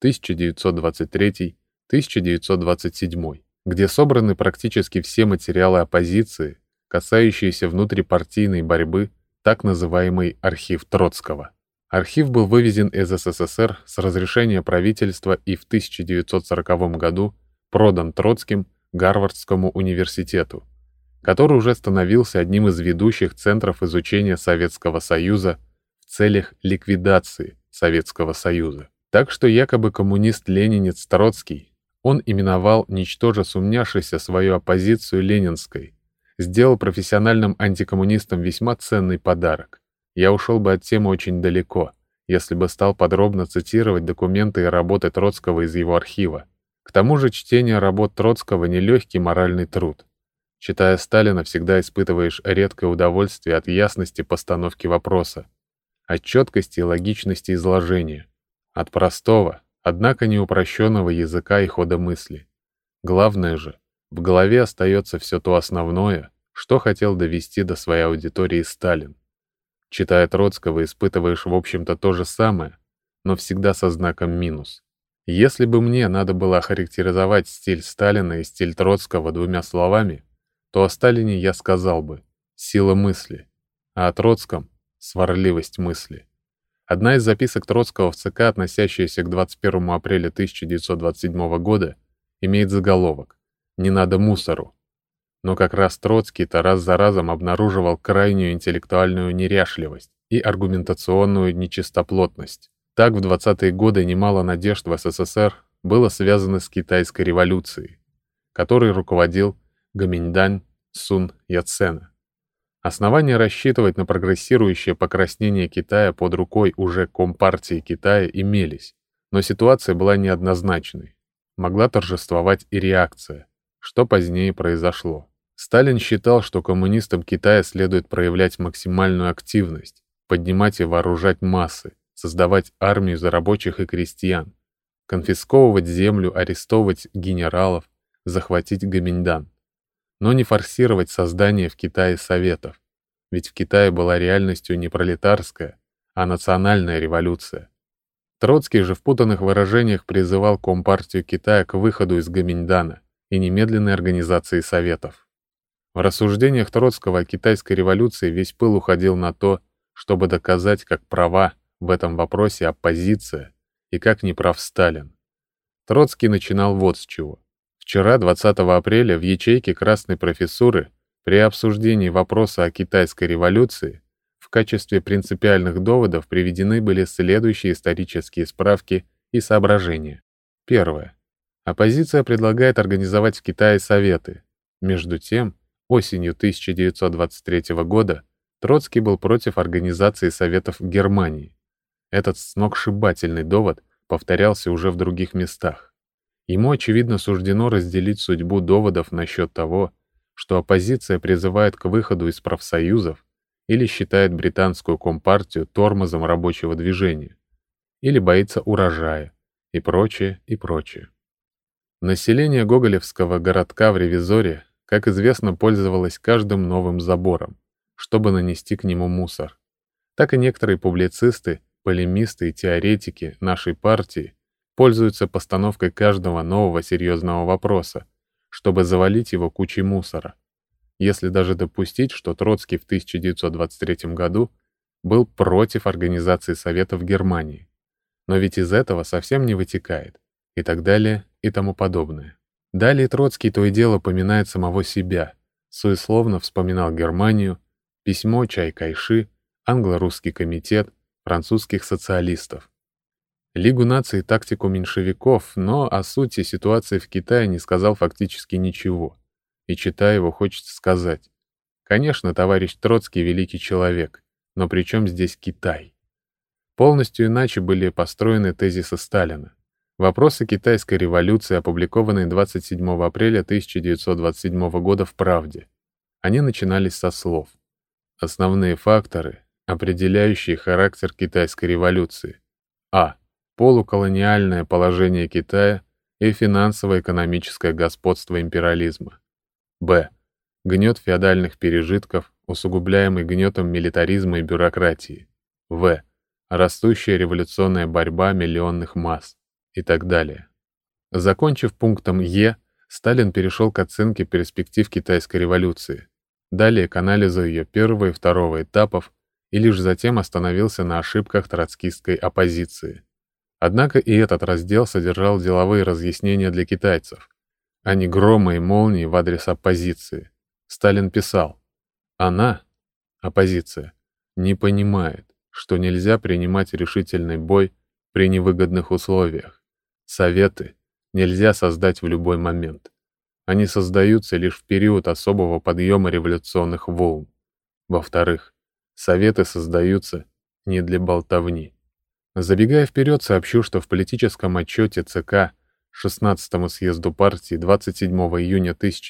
1923-1927», где собраны практически все материалы оппозиции, касающиеся внутрипартийной борьбы, так называемый архив Троцкого. Архив был вывезен из СССР с разрешения правительства и в 1940 году продан Троцким Гарвардскому университету, который уже становился одним из ведущих центров изучения Советского Союза в целях ликвидации Советского Союза. Так что якобы коммунист-ленинец Троцкий, он именовал ничтоже сумняшися свою оппозицию ленинской, сделал профессиональным антикоммунистам весьма ценный подарок. Я ушел бы от темы очень далеко, если бы стал подробно цитировать документы и работы Троцкого из его архива. К тому же чтение работ Троцкого — нелегкий моральный труд. Читая Сталина, всегда испытываешь редкое удовольствие от ясности постановки вопроса, от четкости и логичности изложения, от простого, однако не упрощенного языка и хода мысли. Главное же, в голове остается все то основное, что хотел довести до своей аудитории Сталин. Читая Троцкого, испытываешь в общем-то то же самое, но всегда со знаком минус. Если бы мне надо было охарактеризовать стиль Сталина и стиль Троцкого 2 словами, то о Сталине я сказал бы «сила мысли», а о Троцком — «сварливость мысли». Одна из записок Троцкого в ЦК, относящаяся к 21 апреля 1927 года, имеет заголовок «Не надо мусору». Но как раз Троцкий-то раз за разом обнаруживал крайнюю интеллектуальную неряшливость и аргументационную нечистоплотность. Так в 20-е годы немало надежд в СССР было связано с китайской революцией, которой руководил Гоминьдань Сун Яцена. Основания рассчитывать на прогрессирующее покраснение Китая под рукой уже Компартии Китая имелись, но ситуация была неоднозначной. Могла торжествовать и реакция, что позднее произошло. Сталин считал, что коммунистам Китая следует проявлять максимальную активность, поднимать и вооружать массы, создавать армию за рабочих и крестьян, конфисковывать землю, арестовывать генералов, захватить Гоминьдан. но не форсировать создание в Китае советов, ведь в Китае была реальностью не пролетарская, а национальная революция. Троцкий же в путанных выражениях призывал Компартию Китая к выходу из Гоминьдана и немедленной организации советов. В рассуждениях Троцкого о китайской революции весь пыл уходил на то, чтобы доказать, как права в этом вопросе оппозиция и как неправ Сталин. Троцкий начинал вот с чего. Вчера, 20 апреля, в ячейке Красной профессуры при обсуждении вопроса о китайской революции в качестве принципиальных доводов приведены были следующие исторические справки и соображения. Первое. Оппозиция предлагает организовать в Китае советы. Между тем, осенью 1923 года Троцкий был против организации советов в Германии. Этот сногсшибательный довод повторялся уже в других местах. Ему, очевидно, суждено разделить судьбу доводов насчет того, что оппозиция призывает к выходу из профсоюзов или считает британскую компартию тормозом рабочего движения, или боится урожая, и прочее, и прочее. Население гоголевского городка в Ревизоре, как известно, пользовалось каждым новым забором, чтобы нанести к нему мусор. Так и некоторые публицисты, полемисты и теоретики нашей партии пользуются постановкой каждого нового серьезного вопроса, чтобы завалить его кучей мусора. Если даже допустить, что Троцкий в 1923 году был против организации Советов в Германии. Но ведь из этого совсем не вытекает. И так далее, и тому подобное. Далее Троцкий то и дело поминает самого себя, суесловно вспоминал Германию, письмо Чай-Кайши, англо-русский комитет, французских социалистов. Лигу наций и тактику меньшевиков, но о сути ситуации в Китае не сказал фактически ничего. И, читая его, хочется сказать: конечно, товарищ Троцкий великий человек, но при чем здесь Китай? Полностью иначе были построены тезисы Сталина. Вопросы китайской революции, опубликованные 27 апреля 1927 года в «Правде». Они начинались со слов: основные факторы, определяющие характер китайской революции. А. Полуколониальное положение Китая и финансово-экономическое господство империализма. Б. Гнет феодальных пережитков, усугубляемый гнетом милитаризма и бюрократии. В. Растущая революционная борьба миллионных масс. И так далее. Закончив пунктом Е, Сталин перешел к оценке перспектив китайской революции, далее к анализу ее первого и второго этапов, и лишь затем остановился на ошибках троцкистской оппозиции. Однако и этот раздел содержал деловые разъяснения для китайцев, а не грома и молнии в адрес оппозиции. Сталин писал: «Она, оппозиция, не понимает, что нельзя принимать решительный бой при невыгодных условиях. Советы нельзя создать в любой момент. Они создаются лишь в период особого подъема революционных волн. Во-вторых, советы создаются не для болтовни». Забегая вперед, сообщу, что в политическом отчете ЦК 16-му съезду партии 27 июня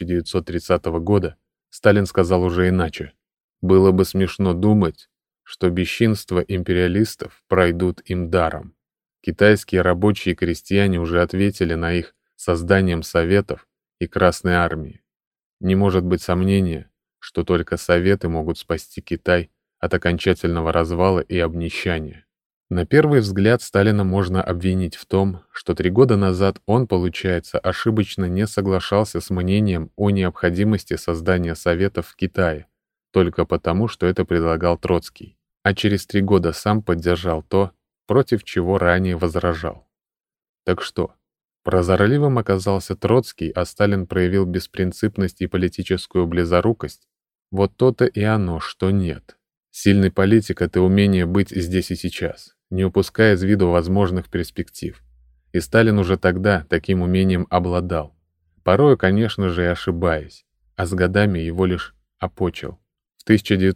1930 года Сталин сказал уже иначе: «Было бы смешно думать, что бесчинства империалистов пройдут им даром. Китайские рабочие и крестьяне уже ответили на их созданием советов и Красной армии. Не может быть сомнения, что только советы могут спасти Китай от окончательного развала и обнищания». На первый взгляд Сталина можно обвинить в том, что 3 года назад он, получается, ошибочно не соглашался с мнением о необходимости создания советов в Китае, только потому, что это предлагал Троцкий, а через 3 года сам поддержал то, против чего ранее возражал. Так что, прозорливым оказался Троцкий, а Сталин проявил беспринципность и политическую близорукость? Вот то-то и оно, что нет. Сильный политик — это умение быть здесь и сейчас, не упуская из виду возможных перспектив. И Сталин уже тогда таким умением обладал. Порою, конечно же, и ошибаясь, а с годами его лишь опочил. В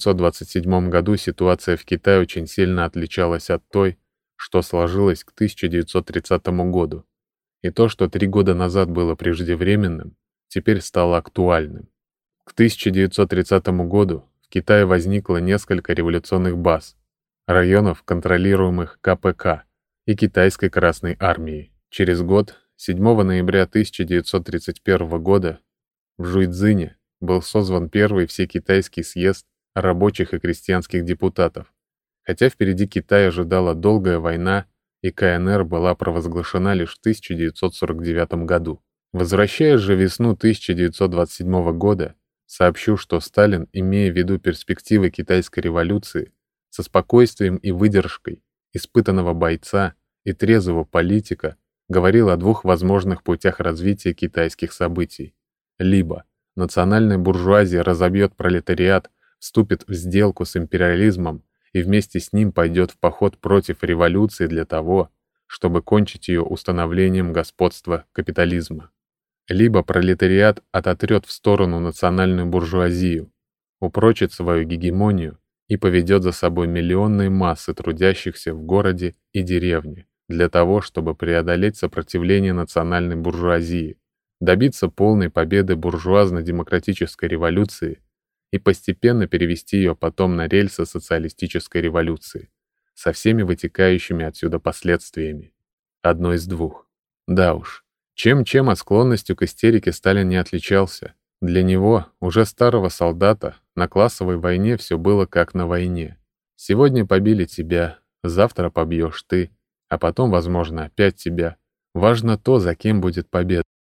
1927 году ситуация в Китае очень сильно отличалась от той, что сложилось к 1930 году. И то, что 3 года назад было преждевременным, теперь стало актуальным. К 1930 году в Китае возникло несколько революционных баз, районов, контролируемых КПК и Китайской Красной армией. Через год, 7 ноября 1931 года, в Жуйцзине, был созван первый всекитайский съезд рабочих и крестьянских депутатов. Хотя впереди Китай ожидала долгая война, и КНР была провозглашена лишь в 1949 году. Возвращаясь же в весну 1927 года, сообщу, что Сталин, имея в виду перспективы китайской революции, со спокойствием и выдержкой испытанного бойца и трезвого политика говорил о двух возможных путях развития китайских событий. Либо национальная буржуазия разобьет пролетариат, вступит в сделку с империализмом и вместе с ним пойдет в поход против революции для того, чтобы кончить ее установлением господства капитализма. Либо пролетариат ототрет в сторону национальную буржуазию, упрочит свою гегемонию и поведет за собой миллионные массы трудящихся в городе и деревне для того, чтобы преодолеть сопротивление национальной буржуазии, добиться полной победы буржуазно-демократической революции и постепенно перевести ее потом на рельсы социалистической революции, со всеми вытекающими отсюда последствиями. Одно из двух. Да уж, чем-чем, а склонностью к истерике Сталин не отличался. Для него, уже старого солдата, на классовой войне все было как на войне. Сегодня побили тебя, завтра побьешь ты, а потом, возможно, опять тебя. Важно то, за кем будет победа.